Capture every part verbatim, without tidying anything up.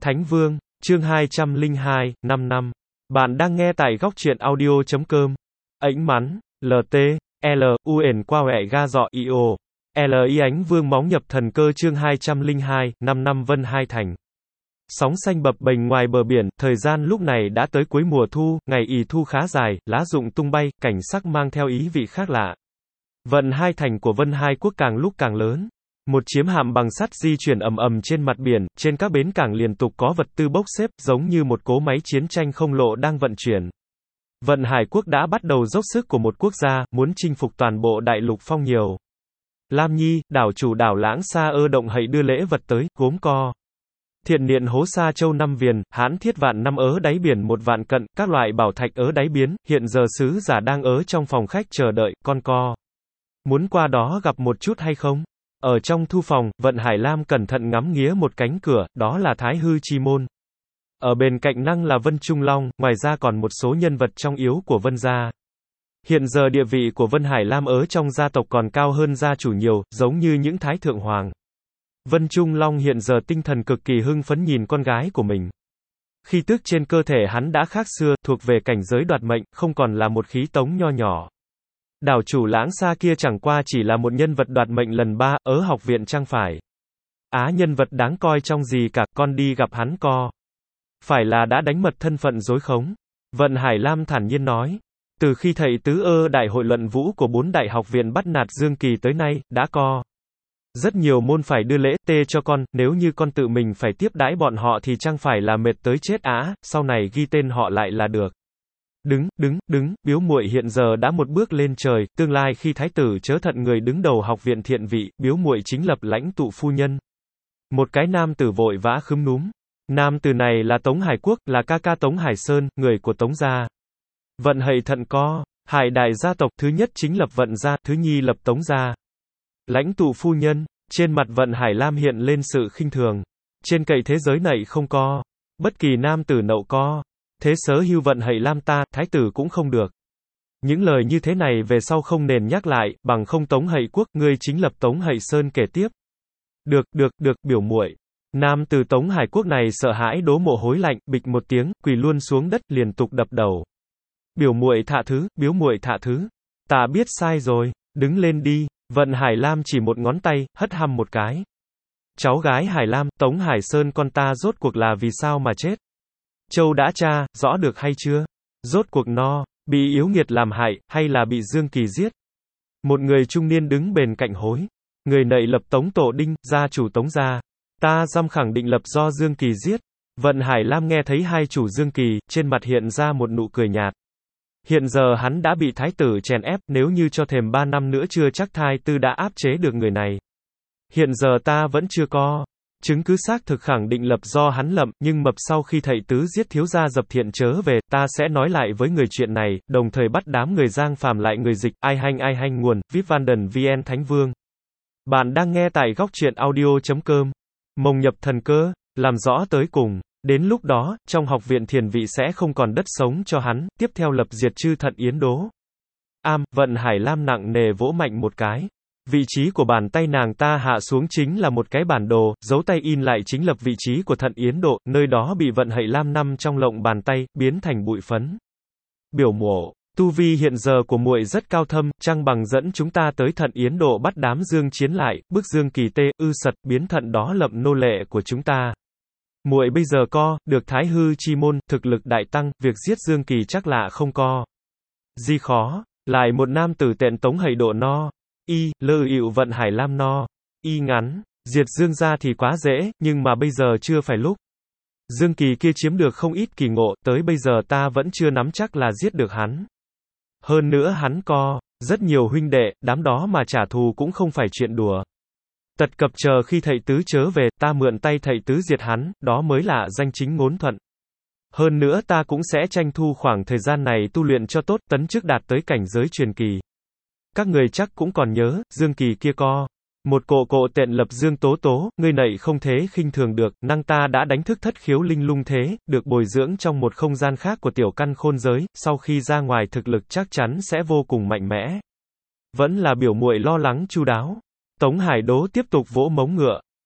Thánh Vương, chương hai trăm lẻ hai, năm năm. Bạn đang nghe tại góc truyện audio chấm com. Ánh mắn, lờ tê, lờ, u ền qua ẹ ga dọ i o. L y ánh vương móng nhập thần cơ chương hai trăm lẻ hai, năm năm Vân Hai Thành. Sóng xanh bập bềnh ngoài bờ biển, thời gian lúc này đã tới cuối mùa thu, ngày ỷ thu khá dài, lá rụng tung bay, cảnh sắc mang theo ý vị khác lạ. Vận Hai Thành của Vân Hai Quốc càng lúc càng lớn. Một chiếm hạm bằng sắt di chuyển ầm ầm trên mặt biển, trên các bến cảng liên tục có vật tư bốc xếp, giống như một cỗ máy chiến tranh không lộ đang vận chuyển. Vận Hải Quốc đã bắt đầu dốc sức của một quốc gia, muốn chinh phục toàn bộ đại lục phong nhiều. Lam Nhi, đảo chủ đảo Lãng Sa ơ động hậy đưa lễ vật tới, gốm co. Thiện niệm hố sa châu năm viền, hãn thiết vạn năm ớ đáy biển một vạn cận, các loại bảo thạch ớ đáy biến, hiện giờ sứ giả đang ớ trong phòng khách chờ đợi, con co. Muốn qua đó gặp một chút hay không? Ở trong thư phòng, Vận Hải Lam cẩn thận ngắm nghía một cánh cửa, đó là Thái Hư Chi Môn. Ở bên cạnh năng là Vân Trung Long, ngoài ra còn một số nhân vật trong yếu của Vân gia. Hiện giờ địa vị của Vân Hải Lam ớ trong gia tộc còn cao hơn gia chủ nhiều, giống như những Thái Thượng Hoàng. Vân Trung Long hiện giờ tinh thần cực kỳ hưng phấn nhìn con gái của mình. Khí tức trên cơ thể hắn đã khác xưa, thuộc về cảnh giới đoạt mệnh, không còn là một khí tống nho nhỏ. Đảo chủ Lãng Sa kia chẳng qua chỉ là một nhân vật đoạt mệnh lần ba, ớ học viện chăng phải. Á nhân vật đáng coi trong gì cả, con đi gặp hắn co. Phải là đã đánh mật thân phận dối khống. Vận Hải Lam thản nhiên nói. Từ khi thầy tứ ơ đại hội luận vũ của bốn đại học viện bắt nạt Dương Kỳ tới nay, đã co. Rất nhiều môn phải đưa lễ tê cho con, nếu như con tự mình phải tiếp đãi bọn họ thì chẳng phải là mệt tới chết á, sau này ghi tên họ lại là được. Đứng, đứng, đứng, biếu muội hiện giờ đã một bước lên trời, tương lai khi thái tử chớ thận người đứng đầu học viện thiện vị, biếu muội chính lập lãnh tụ phu nhân. Một cái nam tử vội vã khúm núm. Nam tử này là Tống Hải Quốc, là ca ca Tống Hải Sơn, người của Tống gia. Vận hậy thận co, Hải đại gia tộc, thứ nhất chính lập Vận gia, thứ nhì lập Tống gia. Lãnh tụ phu nhân, trên mặt Vận Hải Lam hiện lên sự khinh thường. Trên cậy thế giới này không co. Bất kỳ nam tử nậu co. Thế sớ hưu Vận Hậy Lam ta, thái tử cũng không được. Những lời như thế này về sau không nền nhắc lại, bằng không Tống Hậy Quốc, ngươi chính lập Tống Hậy Sơn kể tiếp. Được, được, được, biểu muội. Nam từ Tống Hải Quốc này sợ hãi đố mồ hối lạnh, bịch một tiếng, quỳ luôn xuống đất, liên tục đập đầu. Biểu muội thạ thứ, biếu muội thạ thứ. Ta biết sai rồi, đứng lên đi. Vận Hải Lam chỉ một ngón tay, hất hăm một cái. Cháu gái Hải Lam, Tống Hải Sơn con ta rốt cuộc là vì sao mà chết? Châu đã tra, rõ được hay chưa? Rốt cuộc no, bị yếu nghiệt làm hại, hay là bị Dương Kỳ giết? Một người trung niên đứng bên cạnh hối. Người nậy lập Tống Tổ Đinh, gia chủ Tống gia. Ta dăm khẳng định lập do Dương Kỳ giết. Vận Hải Lam nghe thấy hai chủ Dương Kỳ, trên mặt hiện ra một nụ cười nhạt. Hiện giờ hắn đã bị thái tử chèn ép, nếu như cho thềm ba năm nữa chưa chắc thái tư đã áp chế được người này. Hiện giờ ta vẫn chưa có chứng cứ xác thực khẳng định lập do hắn lập, nhưng mập sau khi thầy tứ giết thiếu gia Dập Thiện chớ về, ta sẽ nói lại với người chuyện này, đồng thời bắt đám người Giang Phàm lại người dịch, ai hanh ai hanh nguồn, vip vanden vn Thánh Vương. Bạn đang nghe tại góc truyện audio chấm com. Mông nhập thần cơ, làm rõ tới cùng. Đến lúc đó, trong học viện thiền vị sẽ không còn đất sống cho hắn, tiếp theo lập diệt chư thận yến đố. Am, Vận Hải Lam nặng nề vỗ mạnh một cái. Vị trí của bàn tay nàng ta hạ xuống chính là một cái bản đồ, dấu tay in lại chính lập vị trí của thận yến độ, nơi đó bị Vận Hậy Lam nằm trong lộng bàn tay, biến thành bụi phấn. Biểu mộ, tu vi hiện giờ của muội rất cao thâm, chăng bằng dẫn chúng ta tới thận yến độ bắt đám Dương chiến lại, bức Dương Kỳ tê, ư sật, biến thận đó lậm nô lệ của chúng ta. Muội bây giờ co, được Thái Hư Chi Môn, thực lực đại tăng, việc giết Dương Kỳ chắc lạ không co. Di khó, lại một nam tử tện Tống Hậy độ no. Y, lơ ịu Vận Hải Lam no. Y ngắn, diệt Dương gia thì quá dễ, nhưng mà bây giờ chưa phải lúc. Dương Kỳ kia chiếm được không ít kỳ ngộ, tới bây giờ ta vẫn chưa nắm chắc là giết được hắn. Hơn nữa hắn co, rất nhiều huynh đệ, đám đó mà trả thù cũng không phải chuyện đùa. Tật cập chờ khi thầy tứ chớ về, ta mượn tay thầy tứ diệt hắn, đó mới là danh chính ngôn thuận. Hơn nữa ta cũng sẽ tranh thu khoảng thời gian này tu luyện cho tốt, tấn chức đạt tới cảnh giới truyền kỳ. Các người chắc cũng còn nhớ, Dương Kỳ kia co. Một cộ cộ tện lập Dương Tố Tố, ngươi nậy không thế khinh thường được, năng ta đã đánh thức thất khiếu linh lung thế, được bồi dưỡng trong một không gian khác của tiểu căn khôn giới, sau khi ra ngoài thực lực chắc chắn sẽ vô cùng mạnh mẽ. Vẫn là biểu muội lo lắng chu đáo. Tống Hải Đố tiếp tục vỗ mống ngựa.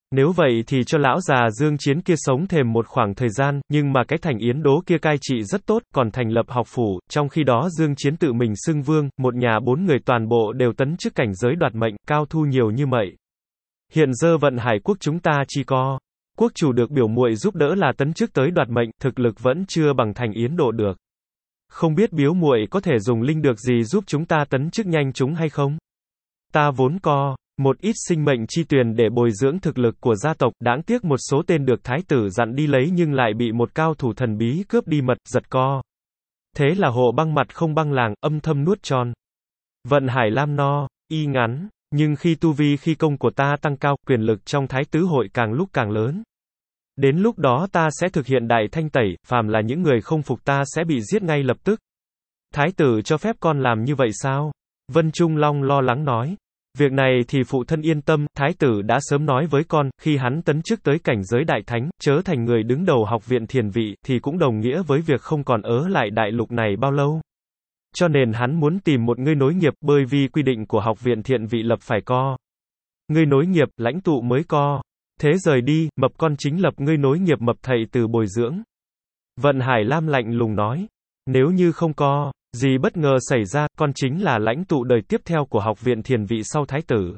Nếu vậy thì cho lão già Dương Chiến kia sống thêm một khoảng thời gian, nhưng mà cái thành Yến Đố kia cai trị rất tốt, còn thành lập học phủ, trong khi đó Dương Chiến tự mình xưng vương, một nhà bốn người toàn bộ đều tấn chức cảnh giới đoạt mệnh, cao thu nhiều như vậy. Hiện giờ vận hải quốc chúng ta chỉ có quốc chủ được biểu muội giúp đỡ là tấn chức tới đoạt mệnh, thực lực vẫn chưa bằng thành Yến Độ được. Không biết biếu muội có thể dùng linh được gì giúp chúng ta tấn chức nhanh chúng hay không? Ta vốn có một ít sinh mệnh chi tuyền để bồi dưỡng thực lực của gia tộc, đáng tiếc một số tên được thái tử dặn đi lấy nhưng lại bị một cao thủ thần bí cướp đi mật, giật co. Thế là hộ băng mặt không băng làng, âm thầm nuốt tròn. Vận hải lam no, y ngắn, nhưng khi tu vi khi công của ta tăng cao, quyền lực trong thái tứ hội càng lúc càng lớn. Đến lúc đó ta sẽ thực hiện đại thanh tẩy, phàm là những người không phục ta sẽ bị giết ngay lập tức. Thái tử cho phép con làm như vậy sao? Vân Trung Long lo lắng nói. Việc này thì phụ thân yên tâm, thái tử đã sớm nói với con, khi hắn tấn chức tới cảnh giới đại thánh, chớ thành người đứng đầu học viện thiền vị, thì cũng đồng nghĩa với việc không còn ở lại đại lục này bao lâu. Cho nên hắn muốn tìm một người nối nghiệp, bởi vì quy định của học viện thiện vị lập phải co. Người nối nghiệp, lãnh tụ mới co. Thế rời đi, mập con chính lập ngươi nối nghiệp mập thầy từ bồi dưỡng. Vận Hải Lam lạnh lùng nói. Nếu như không có gì bất ngờ xảy ra, con chính là lãnh tụ đời tiếp theo của học viện thiền vị sau thái tử.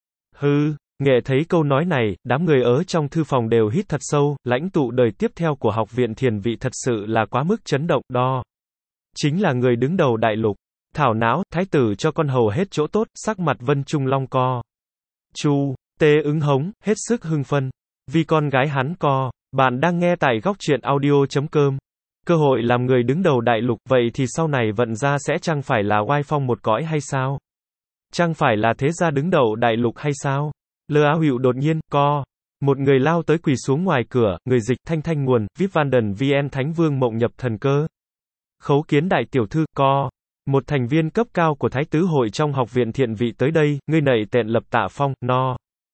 Hư, nghệ thấy câu nói này, đám người ở trong thư phòng đều hít thật sâu, lãnh tụ đời tiếp theo của học viện thiền vị thật sự là quá mức chấn động, đo. Chính là người đứng đầu đại lục. Thảo não, thái tử cho con hầu hết chỗ tốt, sắc mặt Vân Trung Long co. Chu, tê ứng hống, hết sức hưng phân. Vì con gái hắn co. Bạn đang nghe tại góc truyện audio chấm com. Cơ hội làm người đứng đầu đại lục, vậy thì sau này vận gia sẽ chẳng phải là oai phong một cõi hay sao? Chẳng phải là thế gia đứng đầu đại lục hay sao? Lơ Á Hữu đột nhiên, co. Một người lao tới quỳ xuống ngoài cửa, người dịch, thanh thanh nguồn, vip van đần vn Thánh Vương mộng nhập thần cơ. Khấu kiến đại tiểu thư, co. Một thành viên cấp cao của Thái Tứ Hội trong học viện thiện vị tới đây, ngươi nậy tện lập Tạ Phong, no.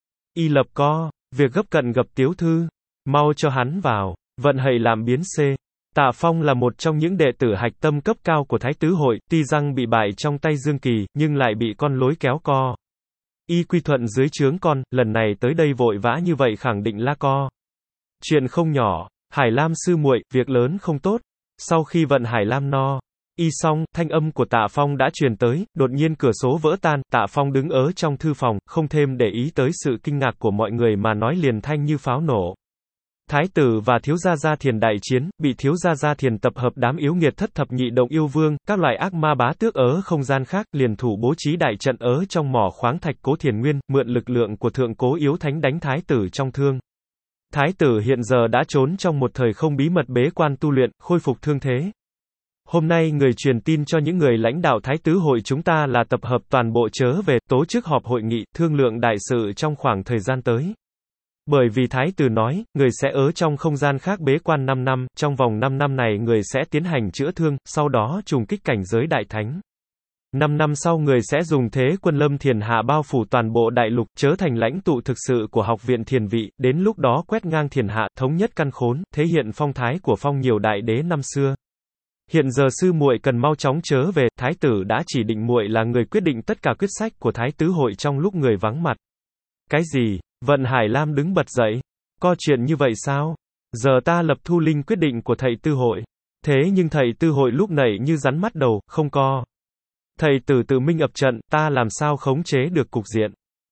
Y lập co. Việc gấp cận gặp tiếu thư. Mau cho hắn vào. Vận hầy làm biến C. Tạ Phong là một trong những đệ tử hạch tâm cấp cao của Thái Tứ Hội, tuy rằng bị bại trong tay Dương Kỳ, nhưng lại bị con lối kéo co. Y quy thuận dưới trướng con, lần này tới đây vội vã như vậy khẳng định là co. Chuyện không nhỏ, Hải Lam sư muội, việc lớn không tốt. Sau khi vận Hải Lam no, y xong, thanh âm của Tạ Phong đã truyền tới, đột nhiên cửa sổ vỡ tan, Tạ Phong đứng ở trong thư phòng, không thêm để ý tới sự kinh ngạc của mọi người mà nói liền thanh như pháo nổ. Thái tử và thiếu gia gia thiền đại chiến, bị thiếu gia gia thiền tập hợp đám yếu nghiệt thất thập nhị động yêu vương, các loại ác ma bá tước ở không gian khác, liền thủ bố trí đại trận ở trong mỏ khoáng thạch Cố Thiền Nguyên, mượn lực lượng của thượng cố yếu thánh đánh thái tử trong thương. Thái tử hiện giờ đã trốn trong một thời không bí mật bế quan tu luyện, khôi phục thương thế. Hôm nay người truyền tin cho những người lãnh đạo Thái Tứ Hội chúng ta là tập hợp toàn bộ chớ về, tổ chức họp hội nghị, thương lượng đại sự trong khoảng thời gian tới. Bởi vì Thái tử nói, người sẽ ở trong không gian khác bế quan năm năm, trong vòng năm năm này người sẽ tiến hành chữa thương, sau đó trùng kích cảnh giới đại thánh. năm năm sau người sẽ dùng thế quân lâm thiền hạ bao phủ toàn bộ đại lục, trở thành lãnh tụ thực sự của học viện thiền vị, đến lúc đó quét ngang thiền hạ, thống nhất căn khốn, thể hiện phong thái của phong nhiều đại đế năm xưa. Hiện giờ sư muội cần mau chóng trở về, thái tử đã chỉ định muội là người quyết định tất cả quyết sách của Thái Tứ Hội trong lúc người vắng mặt. Cái gì? Vận Hải Lam đứng bật dậy. Có chuyện như vậy sao? Giờ ta lập thu linh quyết định của thầy Tư Hội. Thế nhưng thầy Tư Hội lúc nãy như rắn mắt đầu, không co. Thầy tử tự minh ập trận, ta làm sao khống chế được cục diện?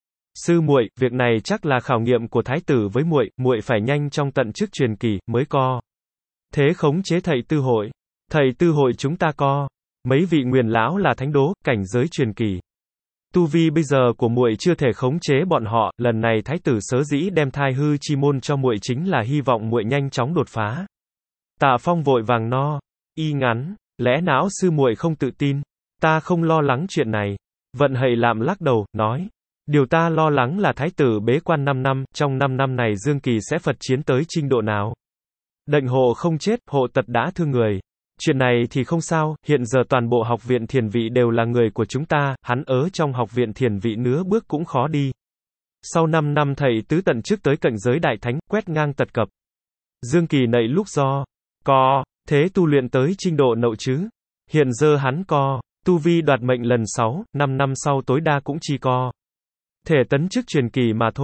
Sư muội, việc này chắc là khảo nghiệm của thái tử với muội, muội phải nhanh trong tận chức truyền kỳ mới co. Thế khống chế thầy Tư Hội. Thầy Tư Hội chúng ta co. Mấy vị nguyền lão là thánh đố, cảnh giới truyền kỳ. Tu vi bây giờ của muội chưa thể khống chế bọn họ, lần này thái tử sớ dĩ đem thai hư chi môn cho muội chính là hy vọng muội nhanh chóng đột phá. Tạ Phong vội vàng no, y ngắn, lẽ não sư muội không tự tin, ta không lo lắng chuyện này. Vận hầy làm lắc đầu, nói, điều ta lo lắng là thái tử bế quan năm năm, trong năm năm này Dương Kỳ sẽ phật chiến tới trình độ nào. Đệnh hộ không chết, hộ tật đã thương người. Chuyện này thì không sao, hiện giờ toàn bộ học viện thiền vị đều là người của chúng ta, hắn ở trong học viện thiền vị nửa bước cũng khó đi. Sau năm năm thầy tứ tận trước tới cận giới đại thánh, quét ngang tật cập. Dương Kỳ nậy lúc do, co, thế tu luyện tới trình độ nậu chứ. Hiện giờ hắn co, tu vi đoạt mệnh lần sáu, năm năm sau tối đa cũng chỉ co. Thể tấn chức truyền kỳ mà thôi.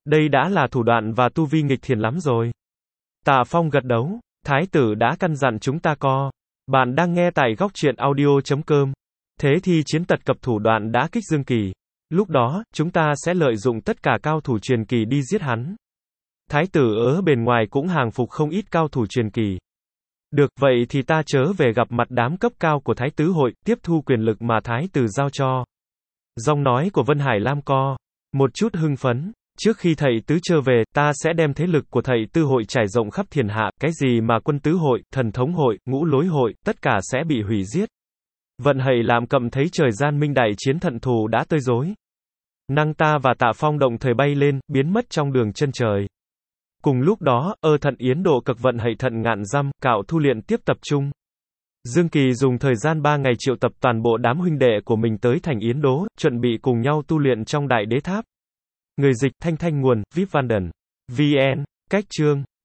Đây đã là thủ đoạn và tu vi nghịch thiền lắm rồi. Tạ Phong gật đầu. Thái tử đã căn dặn chúng ta co. Bạn đang nghe tại góc truyện audio chấm com. Thế thì chiến tật cập thủ đoạn đã kích Dương Kỳ. Lúc đó, chúng ta sẽ lợi dụng tất cả cao thủ truyền kỳ đi giết hắn. Thái tử ở bên ngoài cũng hàng phục không ít cao thủ truyền kỳ. Được, vậy thì ta chớ về gặp mặt đám cấp cao của Thái tứ hội, tiếp thu quyền lực mà Thái tử giao cho. Giọng nói của Vân Hải Lam co. Một chút hưng phấn. Trước khi thầy tứ trở về, ta sẽ đem thế lực của thầy tư hội trải rộng khắp thiên hạ, cái gì mà quân tứ hội, thần thống hội, ngũ lối hội, tất cả sẽ bị hủy giết. Vận Hải Lam cầm thấy trời gian minh đại chiến thận thù đã tới rối. Năng ta và Tạ Phong động thời bay lên, biến mất trong đường chân trời. Cùng lúc đó, ơ thận yến độ cực vận hậy thận ngạn dăm, cạo thu luyện tiếp tập trung. Dương Kỳ dùng thời gian ba ngày triệu tập toàn bộ đám huynh đệ của mình tới thành Yến Đố, chuẩn bị cùng nhau tu luyện trong đại đế tháp. Người dịch Thanh Thanh nguồn, vê i pê Văn Đần. vê en. Cách chương.